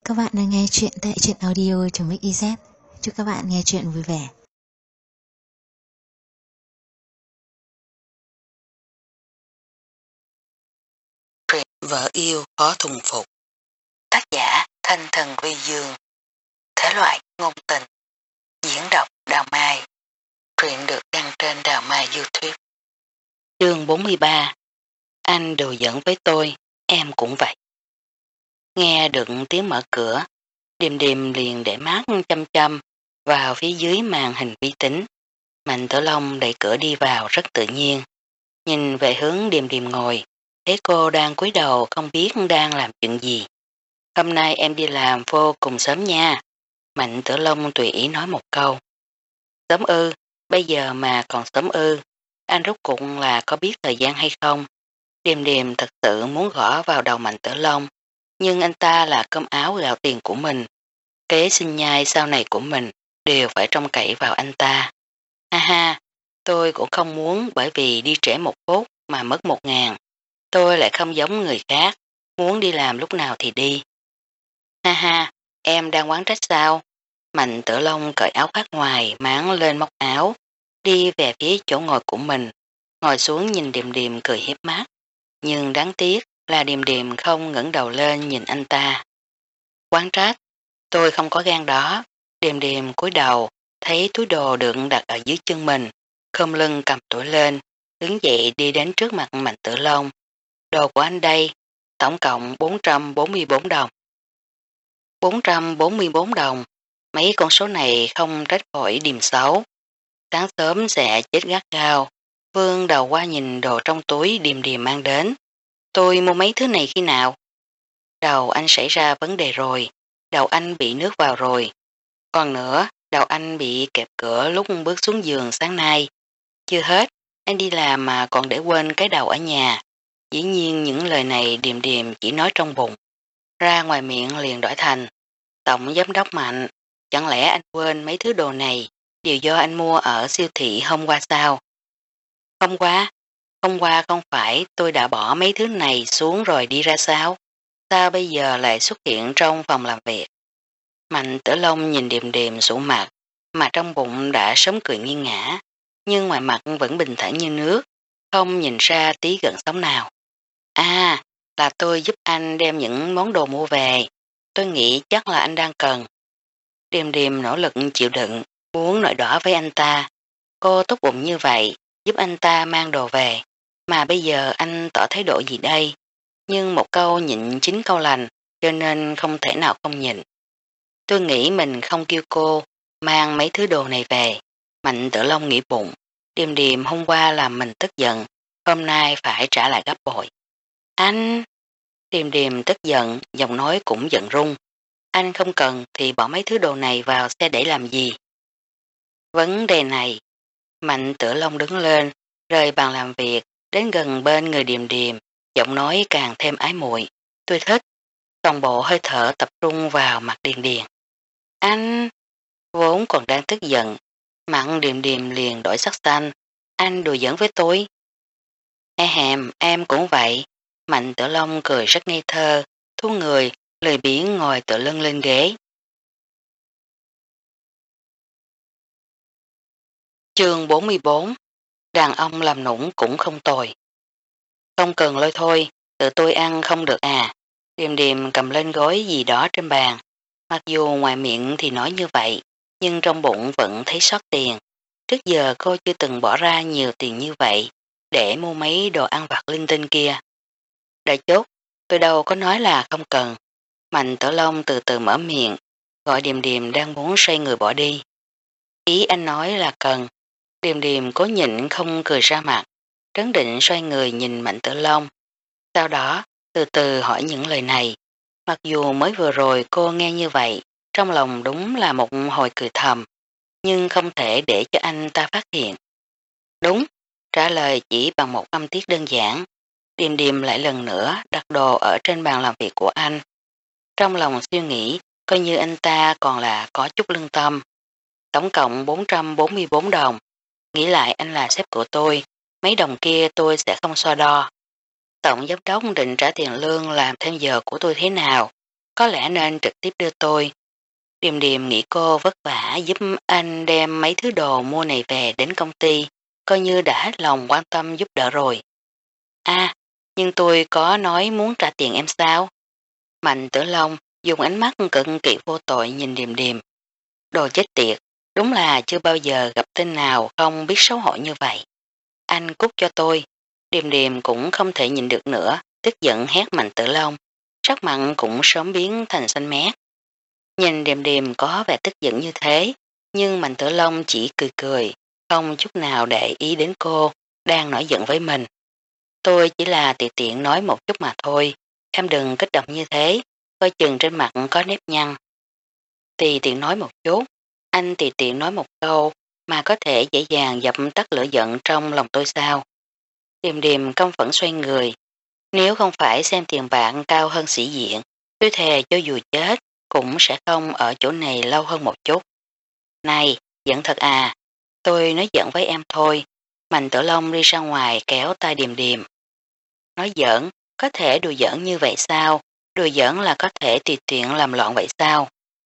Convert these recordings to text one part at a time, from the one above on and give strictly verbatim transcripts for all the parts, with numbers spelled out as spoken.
các bạn đang nghe chuyện tại truyện audio.mixyz. Chúc các bạn nghe chuyện vui vẻ. Truyện Vợ yêu khó thuần phục. Tác giả Thanh Thần Vi Dương. Thể loại ngôn tình. Diễn đọc Đào Mai. Truyện được đăng trên Đào Mai YouTube. Chương bốn mươi ba. Anh đùa giỡn với tôi, em cũng vậy. Nghe được tiếng mở cửa, Điềm Điềm liền để mắt chăm chăm vào phía dưới màn hình vi tính. Mạnh Tử Long đẩy cửa đi vào rất tự nhiên. Nhìn về hướng Điềm Điềm ngồi, thấy cô đang cúi đầu không biết đang làm chuyện gì. Hôm nay em đi làm vô cùng sớm nha. Mạnh Tử Long tùy ý nói một câu. Sớm ư, bây giờ mà còn sớm ư, anh rốt cuộc là có biết thời gian hay không? Điềm Điềm thật sự muốn gõ vào đầu Mạnh Tử Long, nhưng anh ta là cơm áo gạo tiền của mình. Kế sinh nhai sau này của mình đều phải trông cậy vào anh ta. Ha ha, tôi cũng không muốn bởi vì đi trễ một phút mà mất một ngàn. Tôi lại không giống người khác, muốn đi làm lúc nào thì đi. Ha ha, em đang oán trách sao? Mạnh Tử Long cởi áo khoác ngoài, máng lên móc áo, đi về phía chỗ ngồi của mình, ngồi xuống nhìn Điềm Điềm cười hiếp mắt. Nhưng đáng tiếc là Điềm Điềm không ngẩng đầu lên nhìn anh ta. Oán trách, tôi không có gan đó. Điềm Điềm cúi đầu, thấy túi đồ đựng đặt ở dưới chân mình, khom lưng cầm tuổi lên, đứng dậy đi đến trước mặt Mạnh Tử Long. Đồ của anh đây, tổng cộng bốn trăm bốn mươi bốn đồng. bốn trăm bốn mươi bốn đồng, mấy con số này không trách khỏi Điềm xấu. Sáng sớm sẽ chết gắt gao. Vương đầu qua nhìn đồ trong túi Điềm Điềm mang đến. Tôi mua mấy thứ này khi nào? Đầu anh xảy ra vấn đề rồi, đầu anh bị nước vào rồi. Còn nữa, đầu anh bị kẹp cửa lúc bước xuống giường sáng nay. Chưa hết, anh đi làm mà còn để quên cái đầu ở nhà. Dĩ nhiên những lời này Điềm Điềm chỉ nói trong bụng. Ra ngoài miệng liền đổi thành. Tổng giám đốc Mạnh, chẳng lẽ anh quên mấy thứ đồ này đều do anh mua ở siêu thị hôm qua sao? Hôm qua? Hôm qua không phải tôi đã bỏ mấy thứ này xuống rồi đi ra sao? Sao bây giờ lại xuất hiện trong phòng làm việc? Mạnh Tử Long nhìn Điềm Điềm sụ mặt, mà trong bụng đã sớm cười nghiêng ngã, nhưng ngoài mặt vẫn bình thản như nước, không nhìn ra tí gợn sóng nào. À, là tôi giúp anh đem những món đồ mua về, tôi nghĩ chắc là anh đang cần. Điềm Điềm nỗ lực chịu đựng, muốn nổi đỏ với anh ta. Cô tốt bụng như vậy, giúp anh ta mang đồ về, mà bây giờ anh tỏ thái độ gì đây? Nhưng một câu nhịn chín câu lành, cho nên không thể nào không nhịn. Tôi nghĩ mình không kêu cô mang mấy thứ đồ này về. Mạnh Tử Long nghĩ bụng. Điềm Điềm hôm qua làm mình tức giận, hôm nay phải trả lại gấp bội. Anh! Điềm Điềm tức giận, giọng nói cũng giận rung. Anh không cần thì bỏ mấy thứ đồ này vào xe để làm gì? Vấn đề này, Mạnh Tử Long đứng lên, rời bàn làm việc, đến gần bên người Điềm Điềm, giọng nói càng thêm ái muội. Tôi thích. Toàn bộ hơi thở tập trung vào mặt Điềm Điềm. Anh! Vốn còn đang tức giận, mặn Điềm Điềm liền đổi sắc xanh. Anh đùa giỡn với tôi. E hèm, em cũng vậy. Mạnh Tử Long cười rất ngây thơ, thu người, lười biếng ngồi tựa lưng lên ghế. Chương bốn mươi bốn. Đàn ông làm nũng cũng không tồi. Không cần lôi thôi, tự tôi ăn không được à. Điềm Điềm cầm lên gói gì đó trên bàn. Mặc dù ngoài miệng thì nói như vậy, nhưng trong bụng vẫn thấy sót tiền. Trước giờ cô chưa từng bỏ ra nhiều tiền như vậy để mua mấy đồ ăn vặt linh tinh kia. Đợi chút, tôi đâu có nói là không cần. Mạnh Tử Long từ từ mở miệng, gọi Điềm Điềm đang muốn xoay người bỏ đi. Ý anh nói là cần. Điềm Điềm cố nhịn không cười ra mặt, trấn định xoay người nhìn Mạnh Tử Long. Sau đó, từ từ hỏi những lời này. Mặc dù mới vừa rồi cô nghe như vậy, trong lòng đúng là một hồi cười thầm, nhưng không thể để cho anh ta phát hiện. Đúng, trả lời chỉ bằng một âm tiết đơn giản. Điềm Điềm lại lần nữa đặt đồ ở trên bàn làm việc của anh. Trong lòng suy nghĩ, coi như anh ta còn là có chút lương tâm. Tổng cộng bốn trăm bốn mươi bốn đồng. Nghĩ lại anh là sếp của tôi, mấy đồng kia tôi sẽ không so đo. Tổng giám đốc định trả tiền lương làm thêm giờ của tôi thế nào? có lẽ nên trực tiếp đưa tôi. Điềm Điềm nghĩ cô vất vả giúp anh đem mấy thứ đồ mua này về đến công ty, coi như đã hết lòng quan tâm giúp đỡ rồi. À, nhưng tôi có nói muốn trả tiền em sao? Mạnh Tử Long dùng ánh mắt cực kỳ vô tội nhìn Điềm Điềm. Đồ chết tiệt, đúng là chưa bao giờ gặp tên nào không biết xấu hổ như vậy. Anh cút cho tôi. Điềm Điềm cũng không thể nhìn được nữa, tức giận hét Mạnh Tử Long. Sắc mặn cũng sớm biến thành xanh mét. Nhìn Điềm Điềm có vẻ tức giận như thế, nhưng Mạnh Tử Long chỉ cười cười, không chút nào để ý đến cô, đang nổi giận với mình. Tôi chỉ là tiện tiện nói một chút mà thôi, em đừng kích động như thế, coi chừng trên mặt có nếp nhăn. Tùy tiện nói một chút, anh tùy tiện nói một câu mà có thể dễ dàng dập tắt lửa giận trong lòng tôi sao. Điềm Điềm căm phẫn xoay người, nếu không phải xem tiền bạc cao hơn sĩ diện, tôi thề cho dù chết cũng sẽ không ở chỗ này lâu hơn một chút. Này, giận thật à, tôi nói giận với em thôi. Mạnh Tử Long đi ra ngoài kéo tay Điềm Điềm. Nói giỡn, có thể đùa giỡn như vậy sao? Đùa giỡn là có thể tùy tiện làm loạn vậy sao?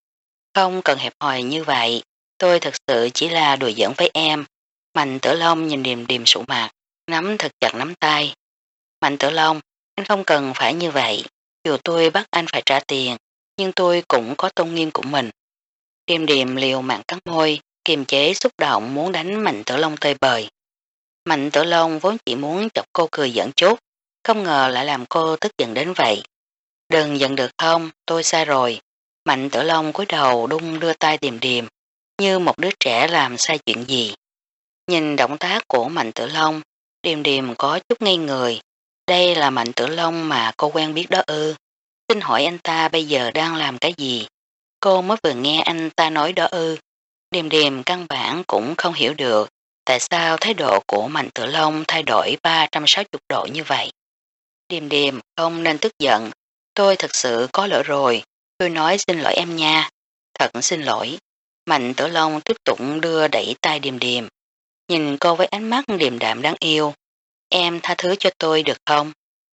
Không cần hẹp hòi như vậy, tôi thật sự chỉ là đùa giỡn với em. Mạnh Tử Long nhìn Điềm Điềm sụ mặt, nắm thật chặt nắm tay. Mạnh Tử Long, anh không cần phải như vậy, dù tôi bắt anh phải trả tiền, nhưng tôi cũng có tôn nghiêm của mình. Điềm Điềm liều mạng cắn môi, kiềm chế xúc động muốn đánh Mạnh Tử Long tơi bời. Mạnh Tử Long vốn chỉ muốn chọc cô cười giỡn chút, không ngờ lại làm cô tức giận đến vậy. Đừng giận được không, tôi sai rồi. Mạnh Tử Long cúi đầu đung đưa tay Điềm Điềm, như một đứa trẻ làm sai chuyện gì. Nhìn động tác của Mạnh Tử Long, Điềm Điềm có chút ngây người. Đây là Mạnh Tử Long mà cô quen biết đó ư. Xin hỏi anh ta bây giờ đang làm cái gì? Cô mới vừa nghe anh ta nói đó ư. Điềm Điềm căn bản cũng không hiểu được tại sao thái độ của Mạnh Tử Long thay đổi ba trăm sáu mươi độ như vậy. Điềm Điềm không nên tức giận, tôi thật sự có lỗi rồi, tôi nói xin lỗi em nha. Thật xin lỗi. Mạnh Tử Long tiếp tục đưa đẩy tay Điềm Điềm, nhìn cô với ánh mắt điềm đạm đáng yêu. Em tha thứ cho tôi được không?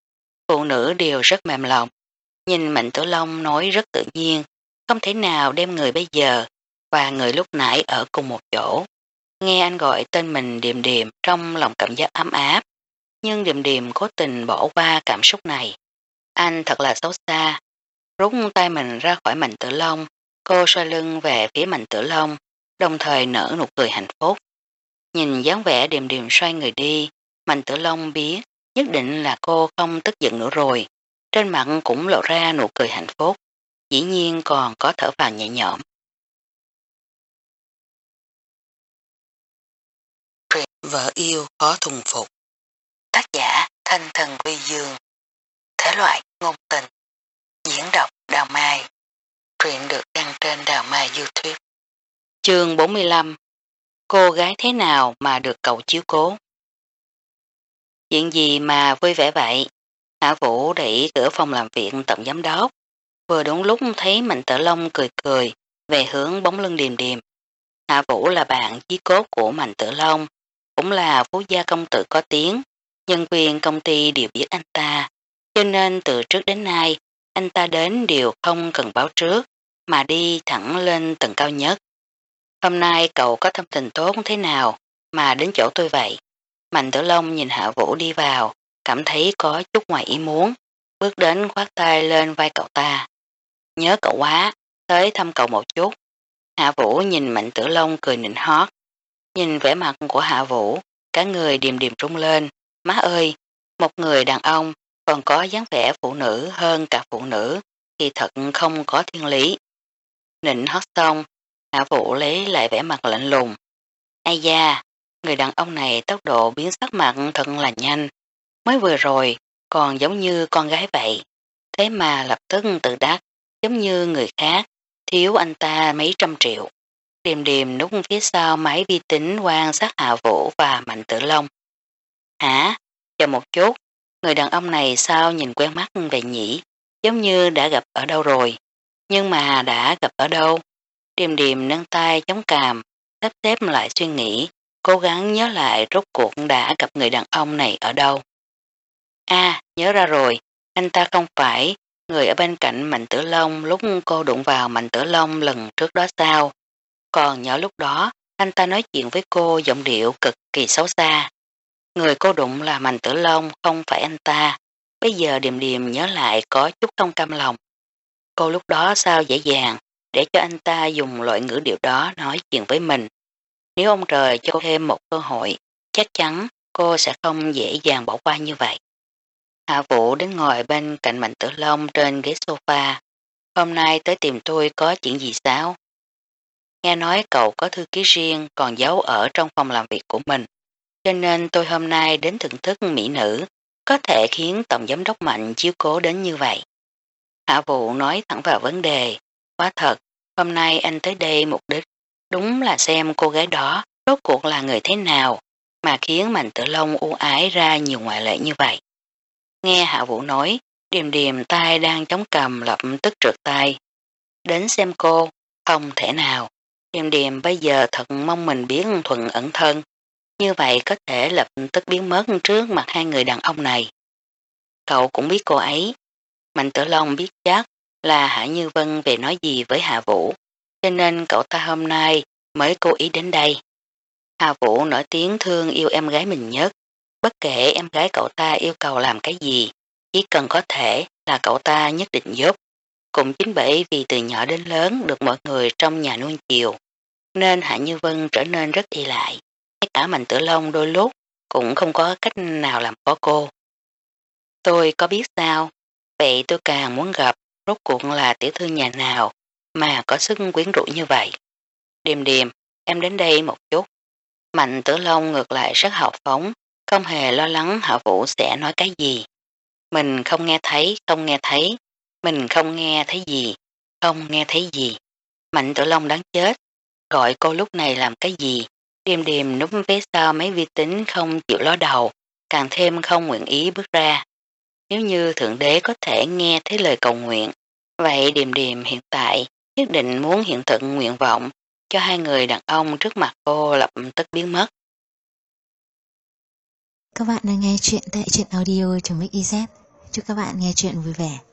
Phụ nữ đều rất mềm lòng. Nhìn Mạnh Tử Long nói rất tự nhiên, không thể nào đem người bây giờ và người lúc nãy ở cùng một chỗ. Nghe anh gọi tên mình Điềm Điềm trong lòng cảm giác ấm áp, nhưng Điềm Điềm cố tình bỏ qua cảm xúc này. Anh thật là xấu xa. Rút tay mình ra khỏi Mạnh Tử Long, cô xoay lưng về phía Mạnh Tử Long, đồng thời nở nụ cười hạnh phúc. Nhìn dáng vẻ Điềm Điềm xoay người đi, Mạnh Tử Long biết nhất định là cô không tức giận nữa rồi. Trên mặt cũng lộ ra nụ cười hạnh phúc, dĩ nhiên còn có thở vào nhẹ nhõm. Truyện Vợ Yêu Khó Thuần Phục. Tác giả Thanh Thần Quy Dương. Thể loại ngôn tình. Diễn đọc Đào Mai. Truyện được đăng trên Đào Mai YouTube. Chương bốn mươi lăm. Cô gái thế nào mà được cậu chiếu cố? Chuyện gì mà vui vẻ vậy? Hạ Vũ đẩy cửa phòng làm việc tổng giám đốc. Vừa đúng lúc thấy Mạnh Tử Long cười cười về hướng bóng lưng Điềm Điềm. Hạ Vũ là bạn chí cốt của Mạnh Tử Long, cũng là phú gia công tử có tiếng. Nhân viên công ty đều biết anh ta, cho nên từ trước đến nay anh ta đến đều không cần báo trước mà đi thẳng lên tầng cao nhất. Hôm nay cậu có tâm tình tốt thế nào mà đến chỗ tôi vậy? Mạnh Tử Long nhìn Hạ Vũ đi vào, cảm thấy có chút ngoài ý muốn, bước đến khoát tay lên vai cậu ta. Nhớ cậu quá, tới thăm cậu một chút. Hạ Vũ nhìn Mạnh Tử Long cười nịnh hót. Nhìn vẻ mặt của Hạ Vũ, cả người điềm điềm rung lên. Má ơi, một người đàn ông còn có dáng vẻ phụ nữ hơn cả phụ nữ thì thật không có thiên lý. Nịnh hót xong, Hạ Vũ lấy lại vẻ mặt lạnh lùng. Ai da, người đàn ông này tốc độ biến sắc mặt thật là nhanh. Mới vừa rồi còn giống như con gái vậy. Thế mà lập tức tự đắc, giống như người khác, thiếu anh ta mấy trăm triệu. Điềm điềm núp phía sau máy vi tính quan sát Hạ Vũ và Mạnh Tử Long. Hả? Chờ một chút, người đàn ông này sao nhìn quen mắt về nhỉ? Giống như đã gặp ở đâu rồi. Nhưng mà đã gặp ở đâu? Điềm điềm nâng tay chống cằm, sắp xếp lại suy nghĩ, cố gắng nhớ lại rốt cuộc đã gặp người đàn ông này ở đâu. À, nhớ ra rồi, anh ta không phải người ở bên cạnh Mạnh Tử Long lúc cô đụng vào Mạnh Tử Long lần trước đó sao? Còn nhỏ lúc đó, anh ta nói chuyện với cô giọng điệu cực kỳ xấu xa. Người cô đụng là Mạnh Tử Long, không phải anh ta. Bây giờ Điềm Điềm nhớ lại có chút không cam lòng. Cô lúc đó sao dễ dàng để cho anh ta dùng loại ngữ điệu đó nói chuyện với mình. Nếu ông trời cho cô thêm một cơ hội, chắc chắn cô sẽ không dễ dàng bỏ qua như vậy. Hạ Vũ đến ngồi bên cạnh Mạnh Tử Long trên ghế sofa. Hôm nay tới tìm tôi có chuyện gì sao? Nghe nói cậu có thư ký riêng còn giấu ở trong phòng làm việc của mình. Cho nên tôi hôm nay đến thưởng thức mỹ nữ, có thể khiến Tổng Giám đốc Mạnh chiếu cố đến như vậy. Hạ Vũ nói thẳng vào vấn đề. Quá thật, hôm nay anh tới đây mục đích đúng là xem cô gái đó rốt cuộc là người thế nào mà khiến Mạnh Tử Long ưu ái ra nhiều ngoại lệ như vậy. Nghe Hạ Vũ nói, Điềm Điềm tay đang chống cầm lập tức trượt tay. Đến xem cô, không thể nào. Điềm Điềm bây giờ thật mong mình biết thuận ẩn thân. Như vậy có thể lập tức biến mất trước mặt hai người đàn ông này. Cậu cũng biết cô ấy. Mạnh Tử Long biết chắc là Hạ Như Vân về nói gì với Hạ Vũ, cho nên cậu ta hôm nay mới cố ý đến đây. Hạ Vũ nổi tiếng thương yêu em gái mình nhất. Bất kể em gái cậu ta yêu cầu làm cái gì, chỉ cần có thể là cậu ta nhất định giúp. Cũng chính bởi vì từ nhỏ đến lớn được mọi người trong nhà nuông chiều, nên Hạ Như Vân trở nên rất y lại. Ngay cả Mạnh Tử Long đôi lúc cũng không có cách nào làm khó cô. Tôi có biết sao, vậy tôi càng muốn gặp rốt cuộc là tiểu thư nhà nào mà có sức quyến rũ như vậy. Điềm Điềm, em đến đây một chút. Mạnh Tử Long ngược lại rất hào phóng, không hề lo lắng Hạ Vũ sẽ nói cái gì. Mình không nghe thấy, không nghe thấy, mình không nghe thấy gì, không nghe thấy gì. Mạnh Tử Long đáng chết, gọi cô lúc này làm cái gì? Điềm Điềm núp phía sau mấy vi tính không chịu ló đầu, càng thêm không nguyện ý bước ra. Nếu như Thượng Đế có thể nghe thấy lời cầu nguyện, vậy Điềm Điềm hiện tại nhất định muốn hiện thực nguyện vọng cho hai người đàn ông trước mặt cô lập tức biến mất. Các bạn đang nghe chuyện tại truyện audio.mixyz. Chúc các bạn nghe chuyện vui vẻ.